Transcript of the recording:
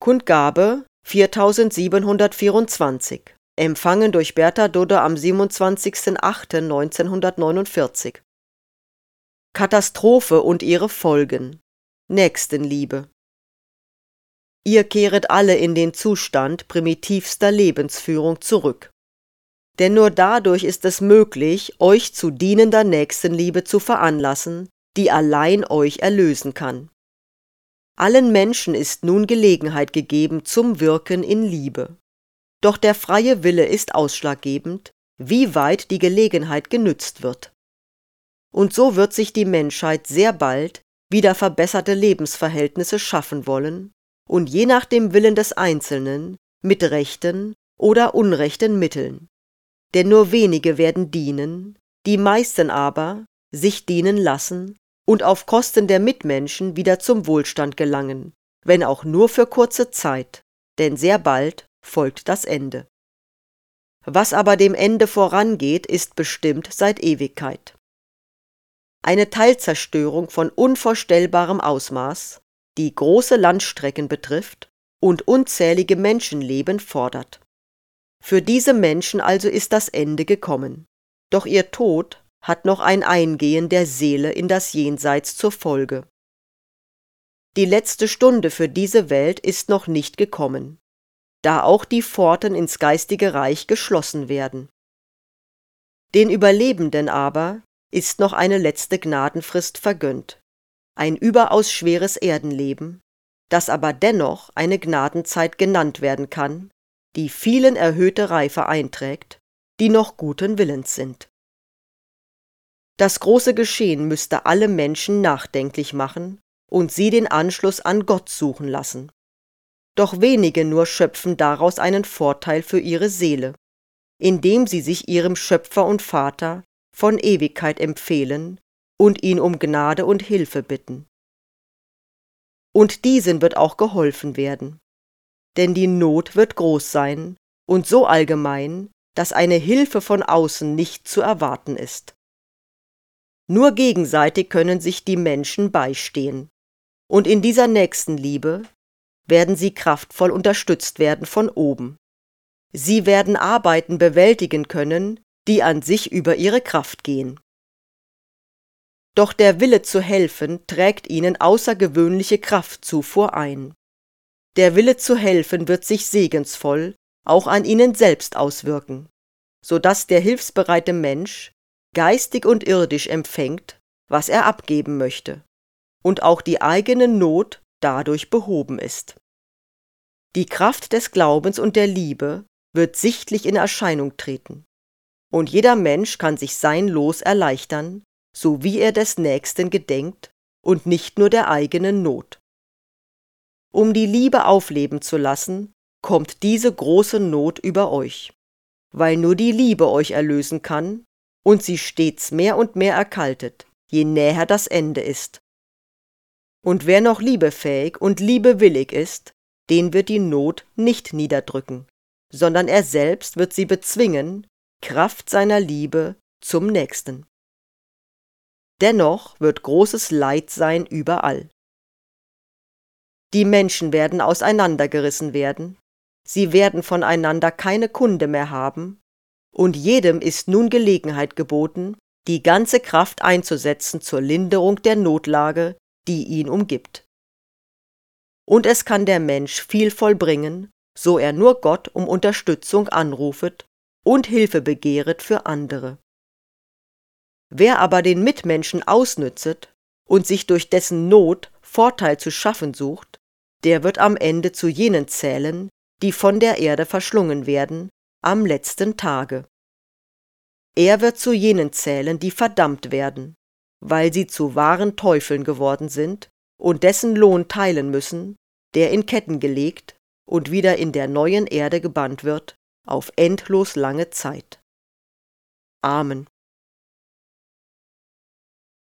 Kundgabe 4724, empfangen durch Bertha Dodde am 27.08.1949. Katastrophe und ihre Folgen. Nächstenliebe. Ihr kehret alle in den Zustand primitivster Lebensführung zurück. Denn nur dadurch ist es möglich, euch zu dienender Nächstenliebe zu veranlassen, die allein euch erlösen kann. Allen Menschen ist nun Gelegenheit gegeben zum Wirken in Liebe. Doch der freie Wille ist ausschlaggebend, wie weit die Gelegenheit genützt wird. Und so wird sich die Menschheit sehr bald wieder verbesserte Lebensverhältnisse schaffen wollen und je nach dem Willen des Einzelnen mit rechten oder unrechten Mitteln. Denn nur wenige werden dienen, die meisten aber sich dienen lassen und auf Kosten der Mitmenschen wieder zum Wohlstand gelangen, wenn auch nur für kurze Zeit, denn sehr bald folgt das Ende. Was aber dem Ende vorangeht, ist bestimmt seit Ewigkeit. Eine Teilzerstörung von unvorstellbarem Ausmaß, die große Landstrecken betrifft und unzählige Menschenleben fordert. Für diese Menschen also ist das Ende gekommen, doch ihr Tod hat noch ein Eingehen der Seele in das Jenseits zur Folge. Die letzte Stunde für diese Welt ist noch nicht gekommen, da auch die Pforten ins geistige Reich geschlossen werden. Den Überlebenden aber ist noch eine letzte Gnadenfrist vergönnt, ein überaus schweres Erdenleben, das aber dennoch eine Gnadenzeit genannt werden kann, die vielen erhöhte Reife einträgt, die noch guten Willens sind. Das große Geschehen müsste alle Menschen nachdenklich machen und sie den Anschluss an Gott suchen lassen. Doch wenige nur schöpfen daraus einen Vorteil für ihre Seele, indem sie sich ihrem Schöpfer und Vater von Ewigkeit empfehlen und ihn um Gnade und Hilfe bitten. Und diesen wird auch geholfen werden, denn die Not wird groß sein und so allgemein, dass eine Hilfe von außen nicht zu erwarten ist. Nur gegenseitig können sich die Menschen beistehen, und in dieser Nächstenliebe werden sie kraftvoll unterstützt werden von oben. Sie werden Arbeiten bewältigen können, die an sich über ihre Kraft gehen. Doch der Wille zu helfen trägt ihnen außergewöhnliche Kraftzufuhr ein. Der Wille zu helfen wird sich segensvoll auch an ihnen selbst auswirken, so dass der hilfsbereite Mensch geistig und irdisch empfängt, was er abgeben möchte, und auch die eigene Not dadurch behoben ist. Die Kraft des Glaubens und der Liebe wird sichtlich in Erscheinung treten, und jeder Mensch kann sich sein Los erleichtern, so wie er des Nächsten gedenkt und nicht nur der eigenen Not. Um die Liebe aufleben zu lassen, kommt diese große Not über euch, weil nur die Liebe euch erlösen kann und sie stets mehr und mehr erkaltet, je näher das Ende ist. Und wer noch liebefähig und liebewillig ist, den wird die Not nicht niederdrücken, sondern er selbst wird sie bezwingen, Kraft seiner Liebe zum Nächsten. Dennoch wird großes Leid sein überall. Die Menschen werden auseinandergerissen werden, sie werden voneinander keine Kunde mehr haben, und jedem ist nun Gelegenheit geboten, die ganze Kraft einzusetzen zur Linderung der Notlage, die ihn umgibt. Und es kann der Mensch viel vollbringen, so er nur Gott um Unterstützung anrufet und Hilfe begehret für andere. Wer aber den Mitmenschen ausnützet und sich durch dessen Not Vorteil zu schaffen sucht, der wird am Ende zu jenen zählen, die von der Erde verschlungen werden, am letzten Tage. Er wird zu jenen zählen, die verdammt werden, weil sie zu wahren Teufeln geworden sind und dessen Lohn teilen müssen, der in Ketten gelegt und wieder in der neuen Erde gebannt wird, auf endlos lange Zeit. Amen.